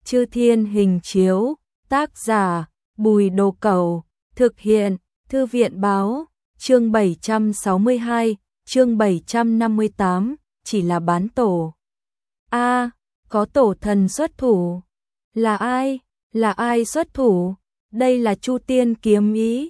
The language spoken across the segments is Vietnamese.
Chư Thiên Hình Chiếu, tác giả Bùi Đồ Cẩu, thực hiện Thư viện Báo, chương 762, chương 758, chỉ là bán tổ. A, có tổ thần xuất thủ. Là ai? Là ai xuất thủ? Đây là Chu Tiên kiếm ý.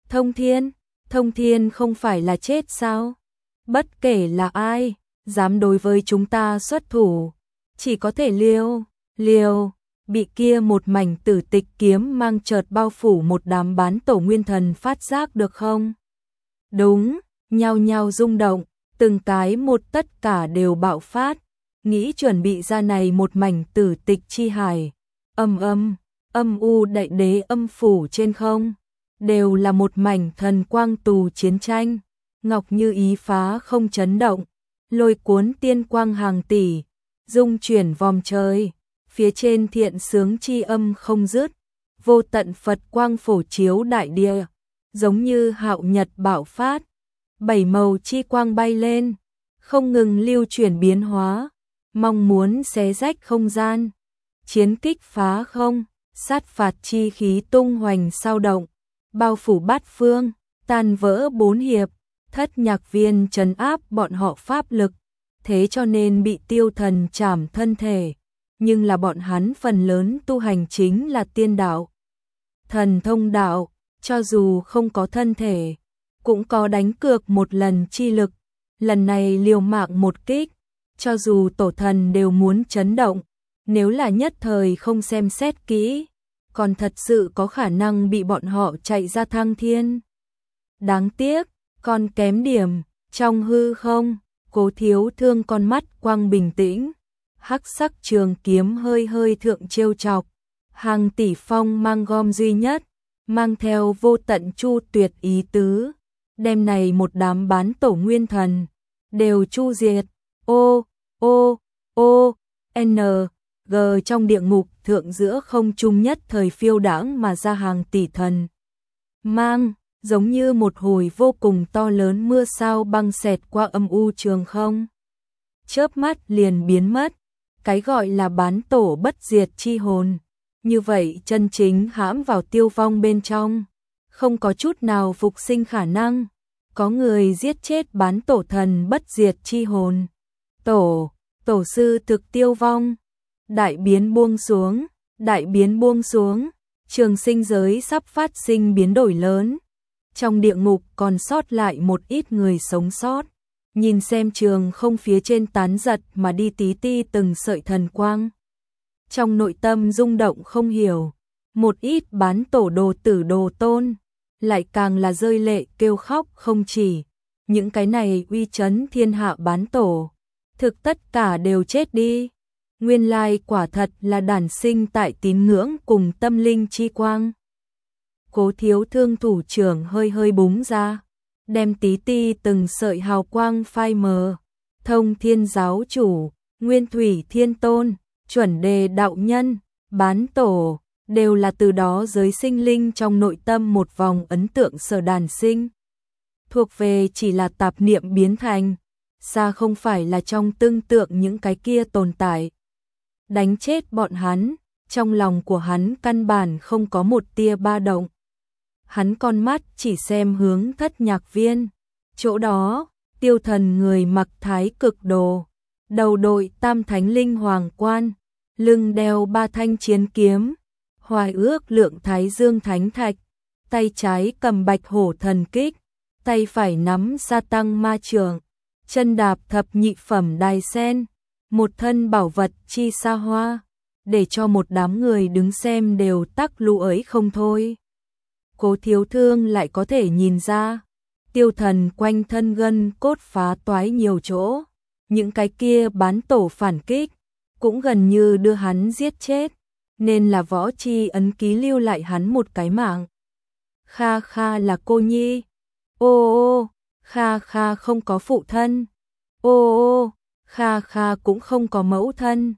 Thông Thiên không phải là chết sao? Bất kể là ai, dám đối với chúng ta xuất thủ, chỉ có thể liều. Bị kia một mảnh tử tịch kiếm mang chợt bao phủ một đám bán tổ nguyên thần phát giác được không? Đúng, nhao nhao rung động, từng cái một tất cả đều bạo phát, nghĩ chuẩn bị ra này một mảnh tử tịch chi hải. Âm u đại đế âm phủ trên không, đều là một mảnh thần quang tù chiến tranh, ngọc như ý phá không chấn động, lôi cuốn tiên quang hàng tỷ, dung chuyển vòm trời, phía trên thiện sướng chi âm không dứt, vô tận Phật quang phổ chiếu đại địa, giống như hạo nhật bạo phát, bảy màu chi quang bay lên, không ngừng lưu chuyển biến hóa, mong muốn xé rách không gian, chiến kích phá không, sát phạt chi khí tung hoành sao động, bao phủ bát phương, tan vỡ bốn hiệp, thất nhạc viên trấn áp bọn họ pháp lực, thế cho nên bị tiêu thần trảm thân thể, nhưng là bọn hắn phần lớn tu hành chính là tiên đạo. Thần thông đạo, cho dù không có thân thể, cũng có đánh cược một lần chi lực, lần này liều mạng một kích, cho dù tổ thần đều muốn chấn động, nếu là nhất thời không xem xét kỹ, còn thật sự có khả năng bị bọn họ chạy ra thăng thiên. Đáng tiếc, còn kém điểm, trong hư không, Cố Thiếu Thương con mắt quang bình tĩnh, hắc sắc trường kiếm hơi hơi thượng trêu chọc, hàng tỷ phong mang gom duy nhất, mang theo vô tận chu tuyệt ý tứ, đem này một đám bán tổ nguyên thần, đều chu diệt, G trong địa ngục thượng giữa không trung nhất thời phiêu đãng mà ra hàng tỷ thần. Mang, giống như một hồi vô cùng to lớn mưa sao băng xẹt qua âm u trường không. Chớp mắt liền biến mất, cái gọi là bán tổ bất diệt chi hồn. Như vậy chân chính hãm vào tiêu vong bên trong, không có chút nào phục sinh khả năng. Có người giết chết bán tổ thần bất diệt chi hồn. Tổ sư thực tiêu vong. Đại biến buông xuống, trường sinh giới sắp phát sinh biến đổi lớn. Trong địa ngục còn sót lại một ít người sống sót, nhìn xem trường không phía trên tán giật mà đi tí ti từng sợi thần quang. Trong nội tâm rung động không hiểu, một ít bán tổ đồ tử đồ tôn, lại càng là rơi lệ kêu khóc không chỉ. Những cái này uy chấn thiên hạ bán tổ, thực tất cả đều chết đi. Nguyên lai quả thật là đản sinh tại tín ngưỡng cùng tâm linh chi quang. Cố Thiếu Thương thủ trưởng hơi hơi búng ra, đem tí ti từng sợi hào quang phai mờ. Thông Thiên giáo chủ, Nguyên Thủy Thiên Tôn, Chuẩn Đề đạo nhân, bán tổ, đều là từ đó giới sinh linh trong nội tâm một vòng ấn tượng sở đản sinh. Thuộc về chỉ là tạp niệm biến thành, xa không phải là trong tương tượng những cái kia tồn tại. Đánh chết bọn hắn, trong lòng của hắn căn bản không có một tia ba động. Hắn con mắt chỉ xem hướng thất nhạc viên, chỗ đó, tiêu thần người mặc thái cực đồ, đầu đội tam thánh linh hoàng quan, lưng đeo ba thanh chiến kiếm, hoài ước lượng thái dương thánh thạch, tay trái cầm bạch hổ thần kích, tay phải nắm sa tăng ma trường, chân đạp thập nhị phẩm đài sen, một thân bảo vật chi xa hoa, để cho một đám người đứng xem đều tắc lũ ấy không thôi. Cố Thiếu Thương lại có thể nhìn ra, tiêu thần quanh thân gân cốt phá toái nhiều chỗ, những cái kia bán tổ phản kích, cũng gần như đưa hắn giết chết, nên là võ chi ấn ký lưu lại hắn một cái mạng. Kha Kha là cô nhi, Kha Kha không có phụ thân, Kha Kha cũng không có mẫu thân,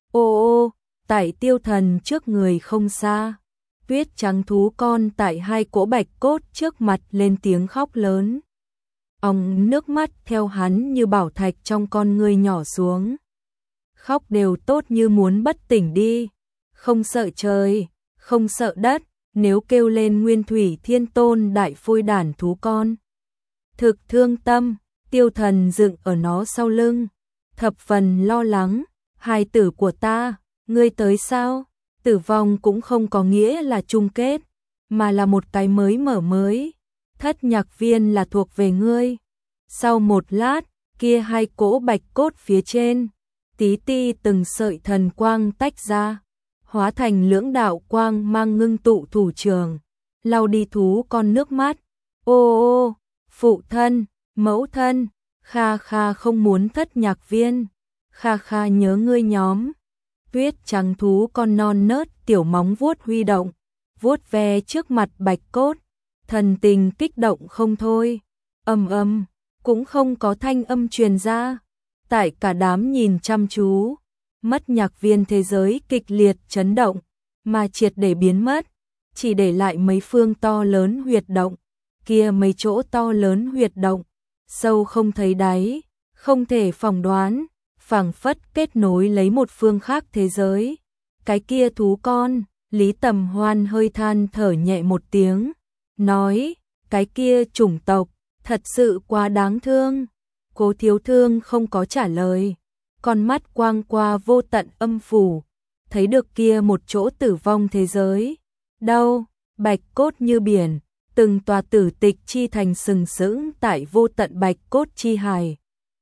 tại tiêu thần trước người không xa. Tuyết trắng thú con tại hai cỗ bạch cốt trước mặt lên tiếng khóc lớn. Nước mắt theo hắn như bảo thạch trong con ngươi nhỏ xuống. Khóc đều tốt như muốn bất tỉnh đi. không sợ trời, không sợ đất, nếu kêu lên Nguyên Thủy Thiên Tôn đại phôi đản thú con. Thực thương tâm, Tiêu Thần dựng ở nó sau lưng, thập phần lo lắng, hài tử của ta, ngươi tới sao? Tử vong cũng không có nghĩa là chung kết, mà là một cái mới mở mới. Thất nhạc viên là thuộc về ngươi. Sau một lát, kia hai cỗ bạch cốt phía trên, tí ti từng sợi thần quang tách ra, hóa thành lưỡng đạo quang mang ngưng tụ thủ trường, lau đi thú con nước mắt. Ô ô, phụ thân, mẫu thân, Kha Kha không muốn thất nhạc viên, Kha Kha nhớ ngươi nhóm. Tuyết trắng thú con non nớt tiểu móng vuốt huy động, vuốt ve trước mặt bạch cốt, thần tình kích động không thôi. Ầm ầm, cũng không có thanh âm truyền ra. Tại cả đám nhìn chăm chú, mất nhạc viên thế giới kịch liệt chấn động, mà triệt để biến mất, chỉ để lại mấy phương to lớn huyệt động, kia mấy chỗ to lớn huyệt động, sâu không thấy đáy, không thể phỏng đoán, phảng phất kết nối lấy một phương khác thế giới. Cái kia thú con, Lý Tầm Hoan hơi than thở nhẹ một tiếng, nói, cái kia chủng tộc, thật sự quá đáng thương. Cố Thiếu Thương không có trả lời, con mắt quang qua vô tận âm phủ, thấy được kia một chỗ tử vong thế giới. Đâu, bạch cốt như biển, từng tòa tử tịch chi thành sừng sững tại vô tận bạch cốt chi hải.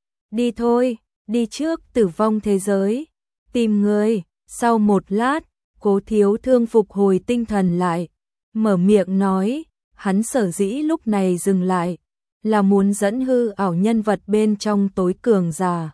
Đi thôi, đi trước tử vong thế giới, tìm người. Sau một lát, Cố Thiếu Thương phục hồi tinh thần lại, mở miệng nói, hắn sở dĩ lúc này dừng lại, là muốn dẫn hư ảo nhân vật bên trong tối cường giả.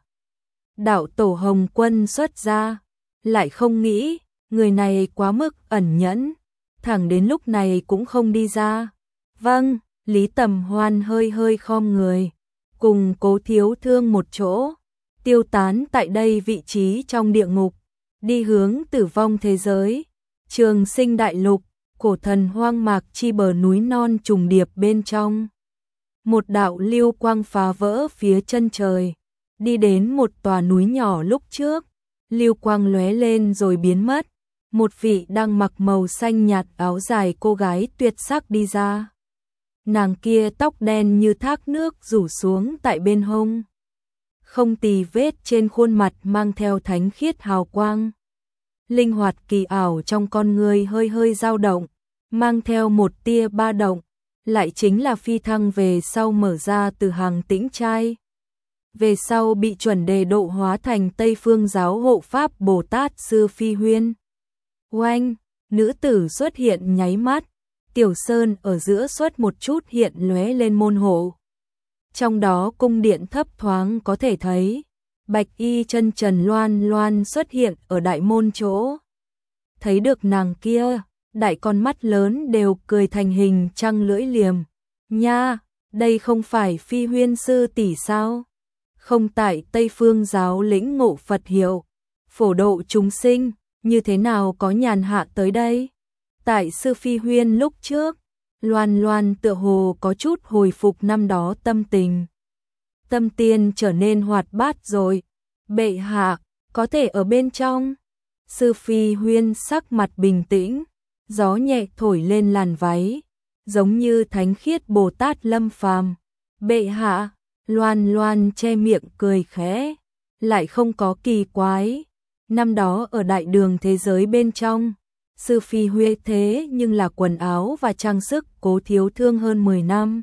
Đạo tổ Hồng Quân xuất ra, lại không nghĩ, người này quá mức ẩn nhẫn, thẳng đến lúc này cũng không đi ra. Vâng, Lý Tầm Hoan hơi hơi khom người, cùng Cố Thiếu Thương một chỗ, tiêu tán tại đây vị trí trong địa ngục, đi hướng tử vong thế giới. Trường Sinh đại lục, cổ thần hoang mạc chi bờ núi non trùng điệp bên trong. Một đạo lưu quang phá vỡ phía chân trời, đi đến một tòa núi nhỏ lúc trước, lưu quang lóe lên rồi biến mất, một vị đang mặc màu xanh nhạt áo dài cô gái tuyệt sắc đi ra. Nàng kia tóc đen như thác nước rủ xuống tại bên hông, không tì vết trên khuôn mặt mang theo thánh khiết hào quang. Linh hoạt kỳ ảo trong con người hơi hơi dao động, mang theo một tia ba động, lại chính là phi thăng về sau mở ra từ hàng tĩnh trai. Về sau bị chuẩn đề độ hóa thành Tây Phương giáo hộ pháp Bồ Tát Sư Phi Huyên. Oanh, nữ tử xuất hiện nháy mắt, Tiểu Sơn ở giữa xuất một chút hiện lóe lên môn hộ. Trong đó cung điện thấp thoáng có thể thấy, bạch y chân trần loan loan xuất hiện ở đại môn chỗ. Thấy được nàng kia, đại con mắt lớn đều cười thành hình trăng lưỡi liềm. Nha, đây không phải Phi Huyên sư tỷ sao? Không tại Tây Phương giáo lĩnh ngộ Phật hiệu, phổ độ chúng sinh, như thế nào có nhàn hạ tới đây? Tại sư Phi Huyên lúc trước, Loan Loan tựa hồ có chút hồi phục năm đó tâm tình. Tâm tiên trở nên hoạt bát rồi. Bệ hạ, có thể ở bên trong. Sư Phi Huyên sắc mặt bình tĩnh, gió nhẹ thổi lên làn váy, giống như thánh khiết Bồ Tát lâm phàm. Bệ hạ, Loan Loan che miệng cười khẽ, lại không có kỳ quái. Năm đó ở đại đường thế giới bên trong, Sư Phi Huyên thế nhưng là quần áo và trang sức Cố Thiếu Thương hơn 10 năm.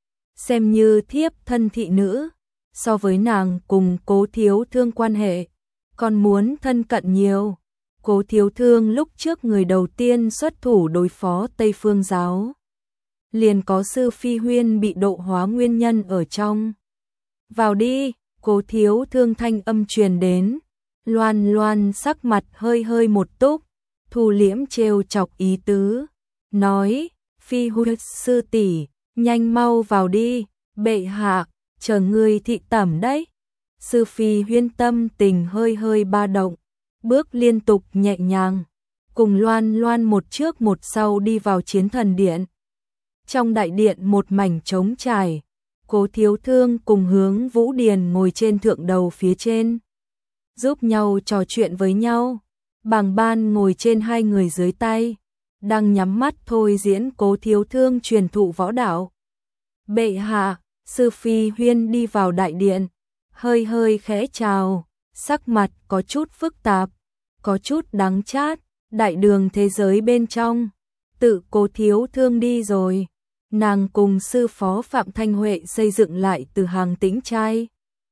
Xem như thiếp thân thị nữ, so với nàng cùng Cố Thiếu Thương quan hệ, còn muốn thân cận nhiều. Cố Thiếu Thương lúc trước người đầu tiên xuất thủ đối phó Tây Phương giáo, liền có Sư Phi Huyên bị độ hóa nguyên nhân ở trong. Vào đi, Cố Thiếu Thương thanh âm truyền đến. Loan Loan sắc mặt hơi hơi một túc, thu liễm trêu chọc ý tứ, nói, Phi Huyên sư tỷ, nhanh mau vào đi, bệ hạ, chờ ngươi thị tẩm đấy. Sư Phi Huyên tâm tình hơi hơi ba động, bước liên tục nhẹ nhàng, cùng Loan Loan một trước một sau đi vào chiến thần điện. Trong đại điện một mảnh trống trải, Cố Thiếu Thương cùng Hướng Vũ Điền ngồi trên thượng đầu phía trên, giúp nhau trò chuyện với nhau. Bàng Ban ngồi trên hai người dưới tay, đang nhắm mắt thôi diễn Cố Thiếu Thương truyền thụ võ đạo. Bệ hạ, Sư Phi Huyên đi vào đại điện, hơi hơi khẽ chào, sắc mặt có chút phức tạp, có chút đắng chát, đại đường thế giới bên trong, tự Cố Thiếu Thương đi rồi, nàng cùng sư phó Phạm Thanh Huệ xây dựng lại từ hàng Tĩnh Trai.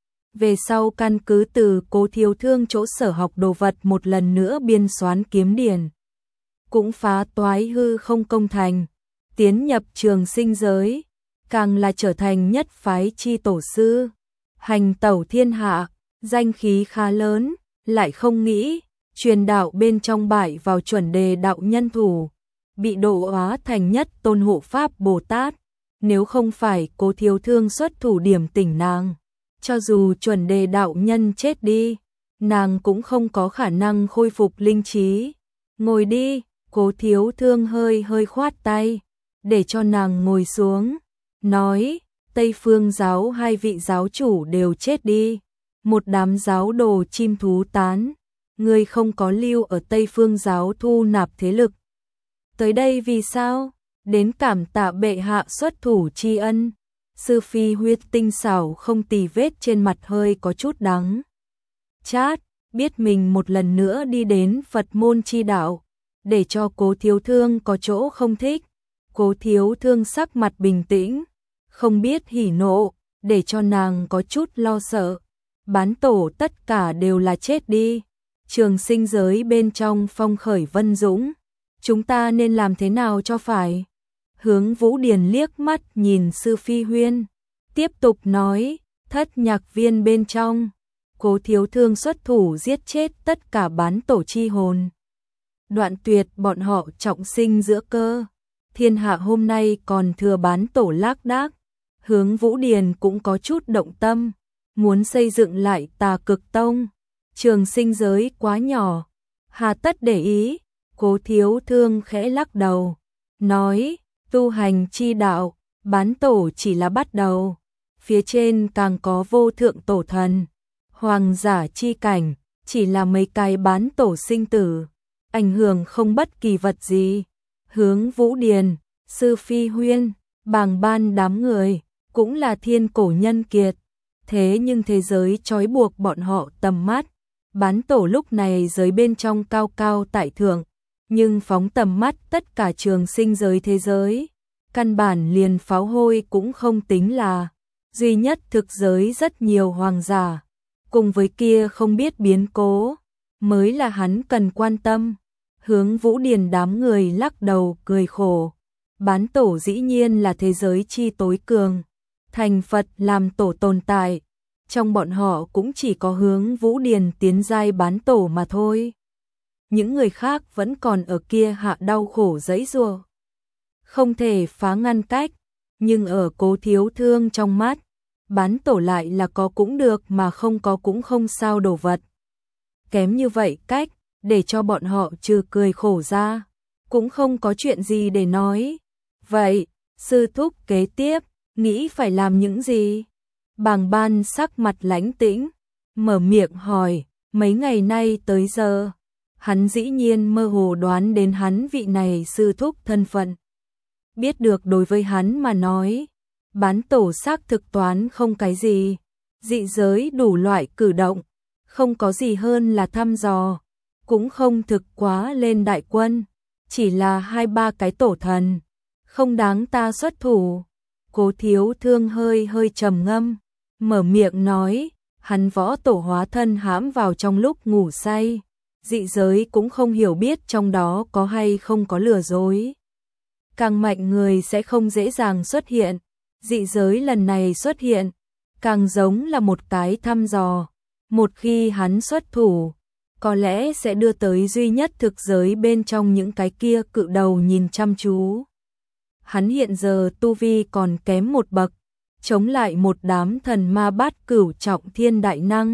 Về sau căn cứ từ Cố Thiếu Thương chỗ sở học đồ vật một lần nữa biên soán kiếm điển, cũng phá toái hư không công thành, tiến nhập trường sinh giới, càng là trở thành nhất phái chi tổ sư, hành tẩu thiên hạ, danh khí khá lớn, lại không nghĩ, truyền đạo bên trong bại vào chuẩn đề đạo nhân thủ, bị độ hóa thành nhất tôn hộ pháp Bồ Tát, nếu không phải Cố Thiếu Thương xuất thủ điểm tỉnh nàng, cho dù chuẩn đề đạo nhân chết đi, nàng cũng không có khả năng khôi phục linh trí. Ngồi đi, Cố Thiếu Thương hơi hơi khoát tay, để cho nàng ngồi xuống, nói, Tây Phương giáo hai vị giáo chủ đều chết đi, một đám giáo đồ chim thú tán, ngươi không có lưu ở Tây Phương giáo thu nạp thế lực. Tới đây vì sao? Đến cảm tạ bệ hạ xuất thủ tri ân. Sư Phi Huyết tinh xảo không tì vết trên mặt hơi có chút đắng chát, biết mình một lần nữa đi đến Phật môn chi đạo, để cho Cố Thiếu Thương có chỗ không thích. Cố Thiếu Thương sắc mặt bình tĩnh, không biết hỉ nộ, để cho nàng có chút lo sợ. Bán tổ tất cả đều là chết đi, trường sinh giới bên trong phong khởi vân dũng, chúng ta nên làm thế nào cho phải? Hướng Vũ Điền liếc mắt nhìn Sư Phi Huyên, tiếp tục nói, thất nhạc viên bên trong, Cố Thiếu Thương xuất thủ giết chết tất cả bán tổ chi hồn, đoạn tuyệt bọn họ trọng sinh giữa cơ. Thiên hạ hôm nay còn thừa bán tổ lác đác. Hướng Vũ Điền cũng có chút động tâm, muốn xây dựng lại Tà Cực Tông. Trường sinh giới quá nhỏ, hà tất để ý. Cố Thiếu Thương khẽ lắc đầu, nói, tu hành chi đạo, bán tổ chỉ là bắt đầu, phía trên càng có vô thượng tổ thần, hoàng giả chi cảnh, chỉ là mấy cái bán tổ sinh tử, ảnh hưởng không bất kỳ vật gì. Hướng Vũ Điền, Sư Phi Huyên, Bàng Ban đám người, cũng là thiên cổ nhân kiệt, thế nhưng thế giới trói buộc bọn họ tầm mắt. Bán tổ lúc này giới bên trong cao cao tại thượng, nhưng phóng tầm mắt tất cả trường sinh giới thế giới, căn bản liền pháo hôi cũng không tính là, duy nhất thực giới rất nhiều hoàng giả, cùng với kia không biết biến cố, mới là hắn cần quan tâm. Hướng Vũ Điền đám người lắc đầu cười khổ, bán tổ dĩ nhiên là thế giới chi tối cường, thành Phật làm tổ tồn tại, trong bọn họ cũng chỉ có Hướng Vũ Điền tiến giai bán tổ mà thôi. Những người khác vẫn còn ở kia hạ đau khổ giãy giụa, không thể phá ngăn cách, nhưng ở Cố Thiếu Thương trong mắt, bán tổ lại là có cũng được mà không có cũng không sao đồ vật. Kém như vậy cách, để cho bọn họ trừ cười khổ ra, cũng không có chuyện gì để nói. Vậy, sư thúc kế tiếp, nghĩ phải làm những gì? Bàng Ban sắc mặt lãnh tĩnh, mở miệng hỏi, mấy ngày nay tới giờ, hắn dĩ nhiên mơ hồ đoán đến hắn vị này sư thúc thân phận. Biết được đối với hắn mà nói, bán tổ xác thực toán không cái gì, dị giới đủ loại cử động, không có gì hơn là thăm dò, cũng không thực quá lên đại quân, chỉ là 2-3 cái tổ thần, không đáng ta xuất thủ. Cố Thiếu Thương hơi hơi trầm ngâm, mở miệng nói, hắn võ tổ hóa thân hãm vào trong lúc ngủ say, dị giới cũng không hiểu biết trong đó có hay không có lừa dối. Càng mạnh người sẽ không dễ dàng xuất hiện, dị giới lần này xuất hiện, càng giống là một cái thăm dò, một khi hắn xuất thủ, có lẽ sẽ đưa tới duy nhất thực giới bên trong những cái kia cự đầu nhìn chăm chú. Hắn hiện giờ tu vi còn kém một bậc, chống lại một đám thần ma bát cửu trọng thiên đại năng.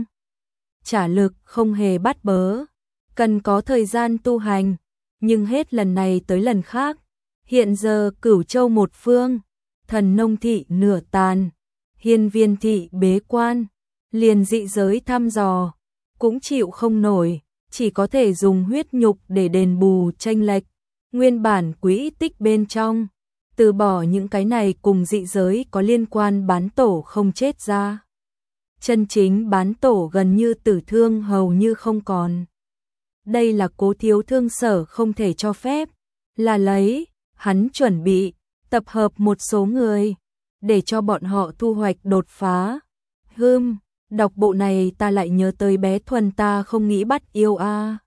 Trả lực không hề bắt bớ, cần có thời gian tu hành, nhưng hết lần này tới lần khác. Hiện giờ Cửu Châu một phương, Thần Nông thị nửa tàn, Hiên Viên thị bế quan, liền dị giới thăm dò, cũng chịu không nổi, chỉ có thể dùng huyết nhục để đền bù chênh lệch nguyên bản quỹ tích bên trong, từ bỏ những cái này cùng dị giới có liên quan bán tổ không chết ra. Chân chính bán tổ gần như tử thương hầu như không còn. Đây là Cố Thiếu Thương Sở không thể cho phép, là lấy, hắn chuẩn bị tập hợp một số người để cho bọn họ thu hoạch đột phá. Đọc bộ này ta lại nhớ tới bé Thuần ta không nghĩ bắt yêu a.